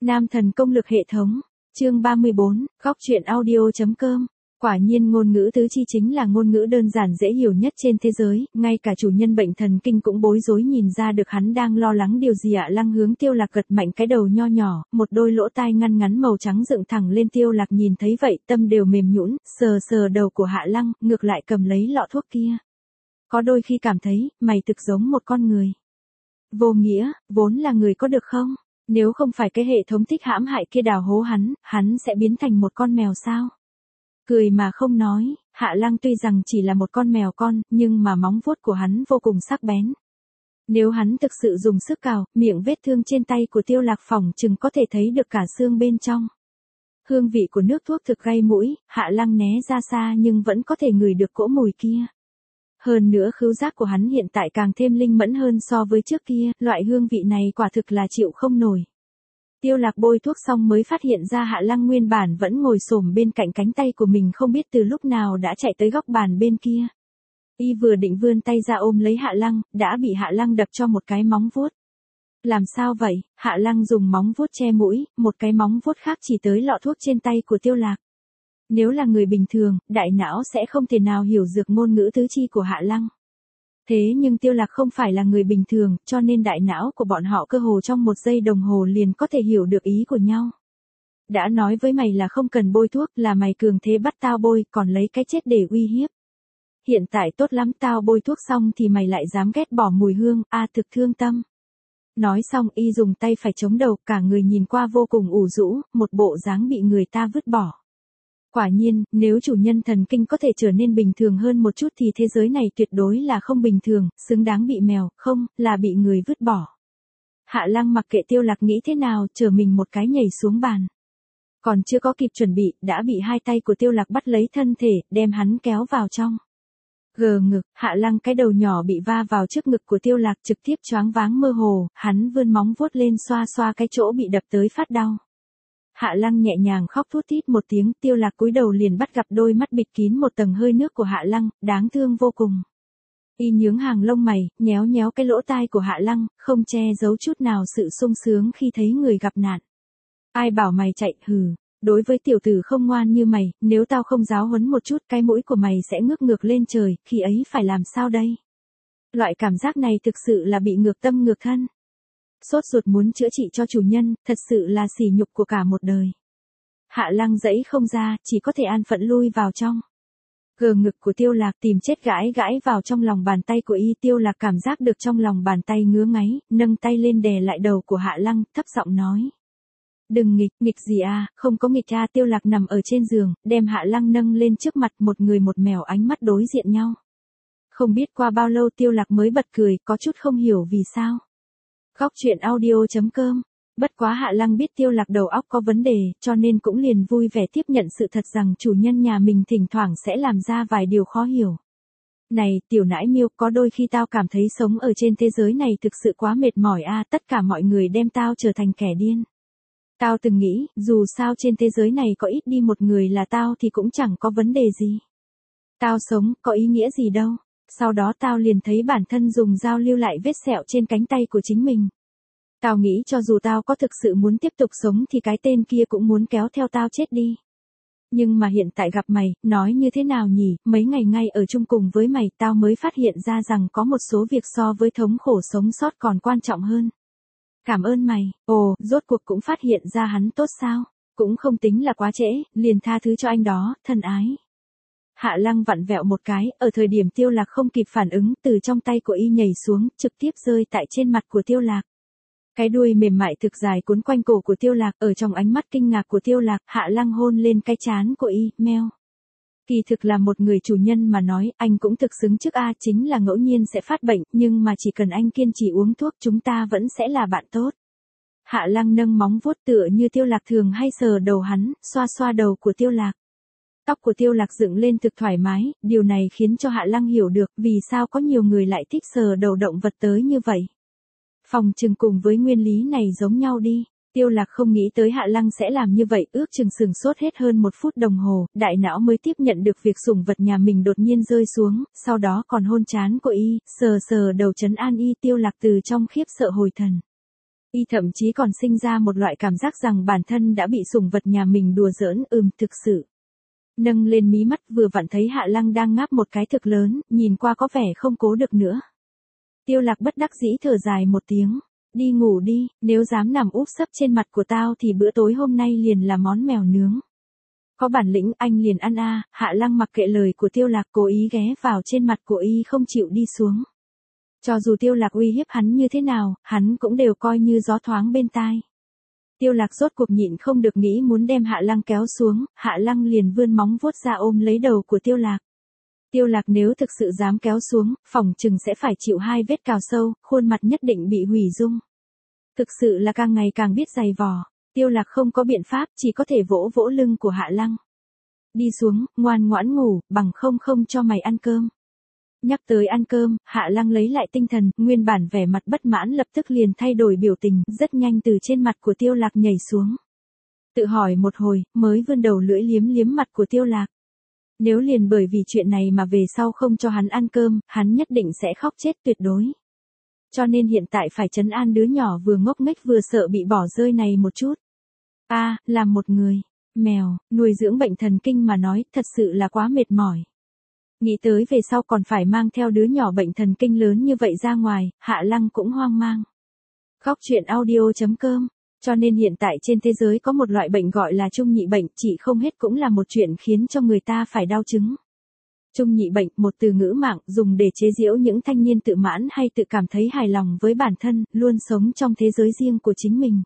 Nam thần công lực hệ thống, chương 34, góc truyện audio.com. Quả nhiên ngôn ngữ tứ chi chính là ngôn ngữ đơn giản dễ hiểu nhất trên thế giới, ngay cả chủ nhân bệnh thần kinh cũng bối rối nhìn ra được hắn đang lo lắng điều gì ạ. Lăng hướng Tiêu Lạc gật mạnh cái đầu nho nhỏ, một đôi lỗ tai ngăn ngắn màu trắng dựng thẳng lên. Tiêu Lạc nhìn thấy vậy tâm đều mềm nhũn, sờ sờ đầu của Hạ Lăng, ngược lại cầm lấy lọ thuốc kia. Có đôi khi cảm thấy, mày thực giống một con người. Vô nghĩa, vốn là người có được không? Nếu không phải cái hệ thống thích hãm hại kia đào hố hắn sẽ biến thành một con mèo sao? Cười mà không nói, Hạ Lăng tuy rằng chỉ là một con mèo con, nhưng mà móng vuốt của hắn vô cùng sắc bén. Nếu hắn thực sự dùng sức cào, miệng vết thương trên tay của Tiêu Lạc phỏng chừng có thể thấy được cả xương bên trong. Hương vị của nước thuốc thực gây mũi, Hạ Lăng né ra xa nhưng vẫn có thể ngửi được cỗ mùi kia. Hơn nữa khứu giác của hắn hiện tại càng thêm linh mẫn hơn so với trước kia, loại hương vị này quả thực là chịu không nổi. Tiêu Lạc bôi thuốc xong mới phát hiện ra Hạ Lăng nguyên bản vẫn ngồi xổm bên cạnh cánh tay của mình không biết từ lúc nào đã chạy tới góc bàn bên kia. Y vừa định vươn tay ra ôm lấy Hạ Lăng, đã bị Hạ Lăng đập cho một cái móng vuốt. Làm sao vậy? Hạ Lăng dùng móng vuốt che mũi, một cái móng vuốt khác chỉ tới lọ thuốc trên tay của Tiêu Lạc. Nếu là người bình thường, đại não sẽ không thể nào hiểu được ngôn ngữ tứ chi của Hạ Lăng. Thế nhưng Tiêu Lạc không phải là người bình thường, cho nên đại não của bọn họ cơ hồ trong 1 giây đồng hồ liền có thể hiểu được ý của nhau. Đã nói với mày là không cần bôi thuốc, là mày cường thế bắt tao bôi, còn lấy cái chết để uy hiếp. Hiện tại tốt lắm, tao bôi thuốc xong thì mày lại dám ghét bỏ mùi hương, thực thương tâm. Nói xong y dùng tay phải chống đầu, cả người nhìn qua vô cùng ủ rũ, một bộ dáng bị người ta vứt bỏ. Quả nhiên, nếu chủ nhân thần kinh có thể trở nên bình thường hơn một chút thì thế giới này tuyệt đối là không bình thường, xứng đáng bị mèo, không, là bị người vứt bỏ. Hạ Lăng mặc kệ Tiêu Lạc nghĩ thế nào, trở mình một cái nhảy xuống bàn. Còn chưa có kịp chuẩn bị, đã bị hai tay của Tiêu Lạc bắt lấy thân thể, đem hắn kéo vào trong. Gờ ngực, Hạ Lăng cái đầu nhỏ bị va vào trước ngực của Tiêu Lạc trực tiếp choáng váng mơ hồ, hắn vươn móng vuốt lên xoa xoa cái chỗ bị đập tới phát đau. Hạ Lăng nhẹ nhàng khóc thút thít một tiếng, Tiêu Lạc cúi đầu liền bắt gặp đôi mắt bịt kín một tầng hơi nước của Hạ Lăng, đáng thương vô cùng. Y nhướng hàng lông mày, nhéo nhéo cái lỗ tai của Hạ Lăng, không che giấu chút nào sự sung sướng khi thấy người gặp nạn. Ai bảo mày chạy, hừ, đối với tiểu tử không ngoan như mày, nếu tao không giáo huấn một chút cái mũi của mày sẽ ngước ngược lên trời, khi ấy phải làm sao đây? Loại cảm giác này thực sự là bị ngược tâm ngược thân. Sốt ruột muốn chữa trị cho chủ nhân, thật sự là sỉ nhục của cả một đời. Hạ Lăng giãy không ra, chỉ có thể an phận lui vào trong. Gờ ngực của Tiêu Lạc tìm chết gãi gãi vào trong lòng bàn tay của y. Tiêu Lạc cảm giác được trong lòng bàn tay ngứa ngáy, nâng tay lên đè lại đầu của Hạ Lăng, thấp giọng nói. Đừng nghịch gì không có nghịch Tiêu Lạc nằm ở trên giường, đem Hạ Lăng nâng lên trước mặt, một người một mèo ánh mắt đối diện nhau. Không biết qua bao lâu Tiêu Lạc mới bật cười, có chút không hiểu vì sao. Góc truyện audio.com. Bất quá Hạ Lăng biết Tiêu Lạc đầu óc có vấn đề, cho nên cũng liền vui vẻ tiếp nhận sự thật rằng chủ nhân nhà mình thỉnh thoảng sẽ làm ra vài điều khó hiểu. Này, tiểu nãi miêu, có đôi khi tao cảm thấy sống ở trên thế giới này thực sự quá mệt mỏi tất cả mọi người đem tao trở thành kẻ điên. Tao từng nghĩ, dù sao trên thế giới này có ít đi một người là tao thì cũng chẳng có vấn đề gì. Tao sống, có ý nghĩa gì đâu. Sau đó tao liền thấy bản thân dùng dao lưu lại vết sẹo trên cánh tay của chính mình. Tao nghĩ cho dù tao có thực sự muốn tiếp tục sống thì cái tên kia cũng muốn kéo theo tao chết đi. Nhưng mà hiện tại gặp mày, nói như thế nào nhỉ, mấy ngày ngay ở chung cùng với mày tao mới phát hiện ra rằng có một số việc so với thống khổ sống sót còn quan trọng hơn. Cảm ơn mày, rốt cuộc cũng phát hiện ra hắn tốt sao, cũng không tính là quá trễ, liền tha thứ cho anh đó, thân ái. Hạ Lăng vặn vẹo một cái, ở thời điểm Tiêu Lạc không kịp phản ứng, từ trong tay của y nhảy xuống, trực tiếp rơi tại trên mặt của Tiêu Lạc. Cái đuôi mềm mại thực dài cuốn quanh cổ của Tiêu Lạc, ở trong ánh mắt kinh ngạc của Tiêu Lạc, Hạ Lăng hôn lên cái trán của y, meo. Kỳ thực là một người chủ nhân mà nói, anh cũng thực xứng trước chính là ngẫu nhiên sẽ phát bệnh, nhưng mà chỉ cần anh kiên trì uống thuốc chúng ta vẫn sẽ là bạn tốt. Hạ Lăng nâng móng vuốt tựa như Tiêu Lạc thường hay sờ đầu hắn, xoa xoa đầu của Tiêu Lạc. Tóc của Tiêu Lạc dựng lên thực thoải mái, điều này khiến cho Hạ Lăng hiểu được vì sao có nhiều người lại thích sờ đầu động vật tới như vậy. Phòng chừng cùng với nguyên lý này giống nhau đi. Tiêu Lạc không nghĩ tới Hạ Lăng sẽ làm như vậy, ước chừng sừng sốt hết hơn 1 phút đồng hồ, đại não mới tiếp nhận được việc sủng vật nhà mình đột nhiên rơi xuống, sau đó còn hôn trán của y, sờ sờ đầu trấn an y. Tiêu Lạc từ trong khiếp sợ hồi thần. Y thậm chí còn sinh ra một loại cảm giác rằng bản thân đã bị sủng vật nhà mình đùa giỡn, thực sự. Nâng lên mí mắt vừa vặn thấy Hạ Lăng đang ngáp một cái thực lớn, nhìn qua có vẻ không cố được nữa. Tiêu Lạc bất đắc dĩ thở dài một tiếng. Đi ngủ đi, nếu dám nằm úp sấp trên mặt của tao thì bữa tối hôm nay liền là món mèo nướng. Có bản lĩnh anh liền ăn a. Hạ Lăng mặc kệ lời của Tiêu Lạc, cố ý ghé vào trên mặt của y không chịu đi xuống. Cho dù Tiêu Lạc uy hiếp hắn như thế nào, hắn cũng đều coi như gió thoáng bên tai. Tiêu Lạc rốt cuộc nhịn không được nghĩ muốn đem Hạ Lăng kéo xuống, Hạ Lăng liền vươn móng vuốt ra ôm lấy đầu của Tiêu Lạc. Tiêu Lạc nếu thực sự dám kéo xuống, phỏng chừng sẽ phải chịu 2 vết cào sâu, khuôn mặt nhất định bị hủy dung. Thực sự là càng ngày càng biết giày vò. Tiêu Lạc không có biện pháp, chỉ có thể vỗ vỗ lưng của Hạ Lăng. Đi xuống, ngoan ngoãn ngủ, bằng không cho mày ăn cơm. Nhắc tới ăn cơm, Hạ Lăng lấy lại tinh thần, nguyên bản vẻ mặt bất mãn lập tức liền thay đổi biểu tình, rất nhanh từ trên mặt của Tiêu Lạc nhảy xuống. Tự hỏi một hồi, mới vươn đầu lưỡi liếm liếm mặt của Tiêu Lạc. Nếu liền bởi vì chuyện này mà về sau không cho hắn ăn cơm, hắn nhất định sẽ khóc chết tuyệt đối. Cho nên hiện tại phải trấn an đứa nhỏ vừa ngốc nghếch vừa sợ bị bỏ rơi này một chút. Làm một người, mèo, nuôi dưỡng bệnh thần kinh mà nói, thật sự là quá mệt mỏi. Nghĩ tới về sau còn phải mang theo đứa nhỏ bệnh thần kinh lớn như vậy ra ngoài, Hạ Lăng cũng hoang mang. Khóc chuyện audio.com. Cho nên hiện tại trên thế giới có một loại bệnh gọi là trung nhị bệnh, chỉ không hết cũng là một chuyện khiến cho người ta phải đau chứng. Trung nhị bệnh, một từ ngữ mạng dùng để chế giễu những thanh niên tự mãn hay tự cảm thấy hài lòng với bản thân, luôn sống trong thế giới riêng của chính mình.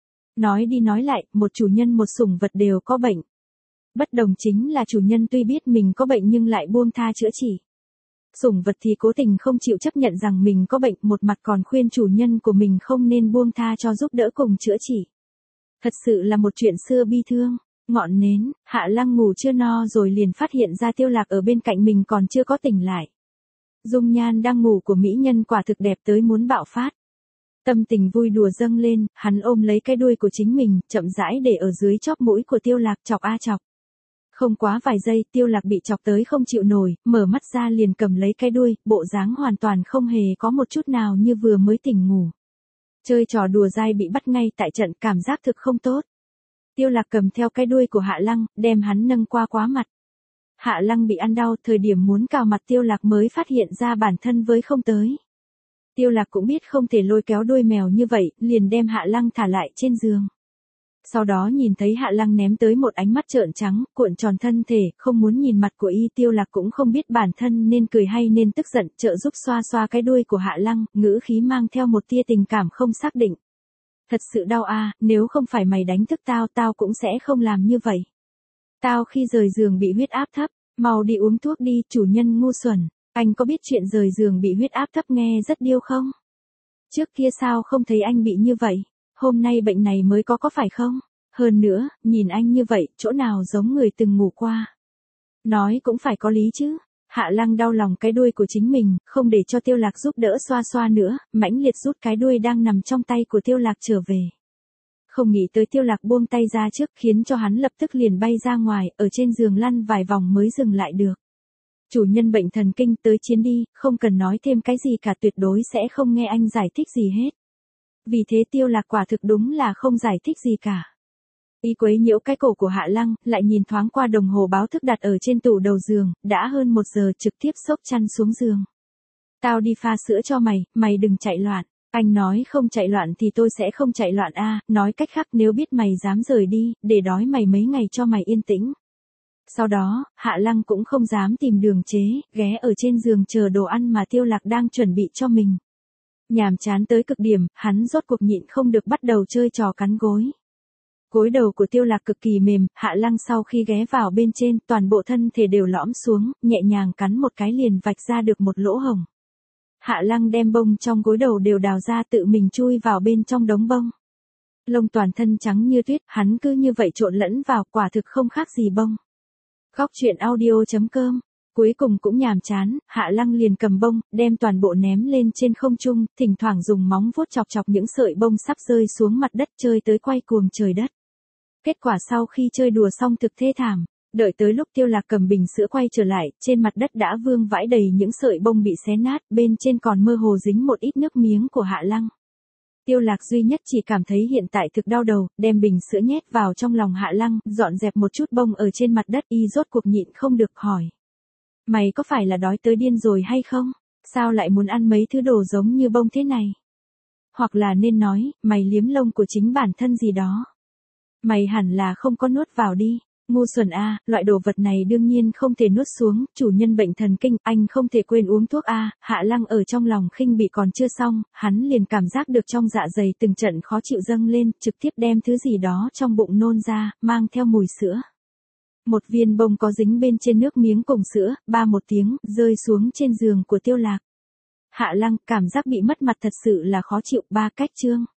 Nói đi nói lại, một chủ nhân một sủng vật đều có bệnh. Bất đồng chính là chủ nhân tuy biết mình có bệnh nhưng lại buông tha chữa trị. Sủng vật thì cố tình không chịu chấp nhận rằng mình có bệnh, một mặt còn khuyên chủ nhân của mình không nên buông tha cho giúp đỡ cùng chữa trị. Thật sự là một chuyện xưa bi thương. Ngọn nến, Hạ Lăng ngủ chưa no rồi liền phát hiện ra Tiêu Lạc ở bên cạnh mình còn chưa có tỉnh lại. Dung nhan đang ngủ của mỹ nhân quả thực đẹp tới muốn bạo phát. Tâm tình vui đùa dâng lên, hắn ôm lấy cái đuôi của chính mình, chậm rãi để ở dưới chóp mũi của Tiêu Lạc, chọc a chọc. Không quá vài giây, Tiêu Lạc bị chọc tới không chịu nổi, mở mắt ra liền cầm lấy cái đuôi, bộ dáng hoàn toàn không hề có một chút nào như vừa mới tỉnh ngủ. Chơi trò đùa dai bị bắt ngay tại trận, cảm giác thực không tốt. Tiêu Lạc cầm theo cái đuôi của Hạ Lăng, đem hắn nâng qua quá mặt. Hạ Lăng bị ăn đau, thời điểm muốn cào mặt Tiêu Lạc mới phát hiện ra bản thân với không tới. Tiêu Lạc cũng biết không thể lôi kéo đuôi mèo như vậy, liền đem Hạ Lăng thả lại trên giường. Sau đó nhìn thấy Hạ Lăng ném tới một ánh mắt trợn trắng, cuộn tròn thân thể, không muốn nhìn mặt của y. Tiêu Lạc cũng không biết bản thân nên cười hay nên tức giận, trợ giúp xoa xoa cái đuôi của Hạ Lăng, ngữ khí mang theo một tia tình cảm không xác định. Thật sự đau nếu không phải mày đánh thức tao cũng sẽ không làm như vậy. Tao khi rời giường bị huyết áp thấp, mau đi uống thuốc đi, chủ nhân ngu xuẩn. Anh có biết chuyện rời giường bị huyết áp thấp nghe rất điêu không? Trước kia sao không thấy anh bị như vậy? Hôm nay bệnh này mới có phải không? Hơn nữa, nhìn anh như vậy, chỗ nào giống người từng ngủ qua? Nói cũng phải có lý chứ. Hạ Lăng đau lòng cái đuôi của chính mình, không để cho Tiêu Lạc giúp đỡ xoa xoa nữa, mãnh liệt rút cái đuôi đang nằm trong tay của Tiêu Lạc trở về. Không nghĩ tới Tiêu Lạc buông tay ra trước, khiến cho hắn lập tức liền bay ra ngoài, ở trên giường lăn vài vòng mới dừng lại được. Chủ nhân bệnh thần kinh, tới chiến đi, không cần nói thêm cái gì cả, tuyệt đối sẽ không nghe anh giải thích gì hết. Vì thế Tiêu Lạc quả thực đúng là không giải thích gì cả. Y quấy nhiễu cái cổ của Hạ Lăng, lại nhìn thoáng qua đồng hồ báo thức đặt ở trên tủ đầu giường, đã hơn 1 giờ, trực tiếp xốc chăn xuống giường. Tao đi pha sữa cho mày, mày đừng chạy loạn. Anh nói không chạy loạn thì tôi sẽ không chạy loạn nói cách khác nếu biết mày dám rời đi, để đói mày mấy ngày cho mày yên tĩnh. Sau đó, Hạ Lăng cũng không dám tìm đường chế, ghé ở trên giường chờ đồ ăn mà Tiêu Lạc đang chuẩn bị cho mình. Nhàm chán tới cực điểm, hắn rốt cuộc nhịn không được bắt đầu chơi trò cắn gối. Gối đầu của Tiêu Lạc cực kỳ mềm, Hạ Lăng sau khi ghé vào bên trên, toàn bộ thân thể đều lõm xuống, nhẹ nhàng cắn một cái liền vạch ra được một lỗ hổng. Hạ Lăng đem bông trong gối đầu đều đào ra, tự mình chui vào bên trong đống bông. Lông toàn thân trắng như tuyết, hắn cứ như vậy trộn lẫn vào, quả thực không khác gì bông. Khóc chuyện audio.com. Cuối cùng cũng nhàm chán, Hạ Lăng liền cầm bông, đem toàn bộ ném lên trên không trung, thỉnh thoảng dùng móng vuốt chọc chọc những sợi bông sắp rơi xuống mặt đất, chơi tới quay cuồng trời đất. Kết quả sau khi chơi đùa xong thực thê thảm, đợi tới lúc Tiêu Lạc cầm bình sữa quay trở lại, trên mặt đất đã vương vãi đầy những sợi bông bị xé nát, bên trên còn mơ hồ dính một ít nước miếng của Hạ Lăng. Tiêu Lạc duy nhất chỉ cảm thấy hiện tại thực đau đầu, đem bình sữa nhét vào trong lòng Hạ Lăng, dọn dẹp một chút bông ở trên mặt đất, y rốt cuộc nhịn không được hỏi. Mày có phải là đói tới điên rồi hay không? Sao lại muốn ăn mấy thứ đồ giống như bông thế này? Hoặc là nên nói, mày liếm lông của chính bản thân gì đó. Mày hẳn là không có nuốt vào đi. Ngu xuẩn a, loại đồ vật này đương nhiên không thể nuốt xuống, chủ nhân bệnh thần kinh, anh không thể quên uống thuốc a. Hạ Lăng ở trong lòng khinh bị còn chưa xong, hắn liền cảm giác được trong dạ dày từng trận khó chịu dâng lên, trực tiếp đem thứ gì đó trong bụng nôn ra, mang theo mùi sữa. Một viên bông có dính bên trên nước miếng cùng sữa, ba một tiếng, rơi xuống trên giường của Tiêu Lạc. Hạ Lăng cảm giác bị mất mặt thật sự là khó chịu, ba cách chương.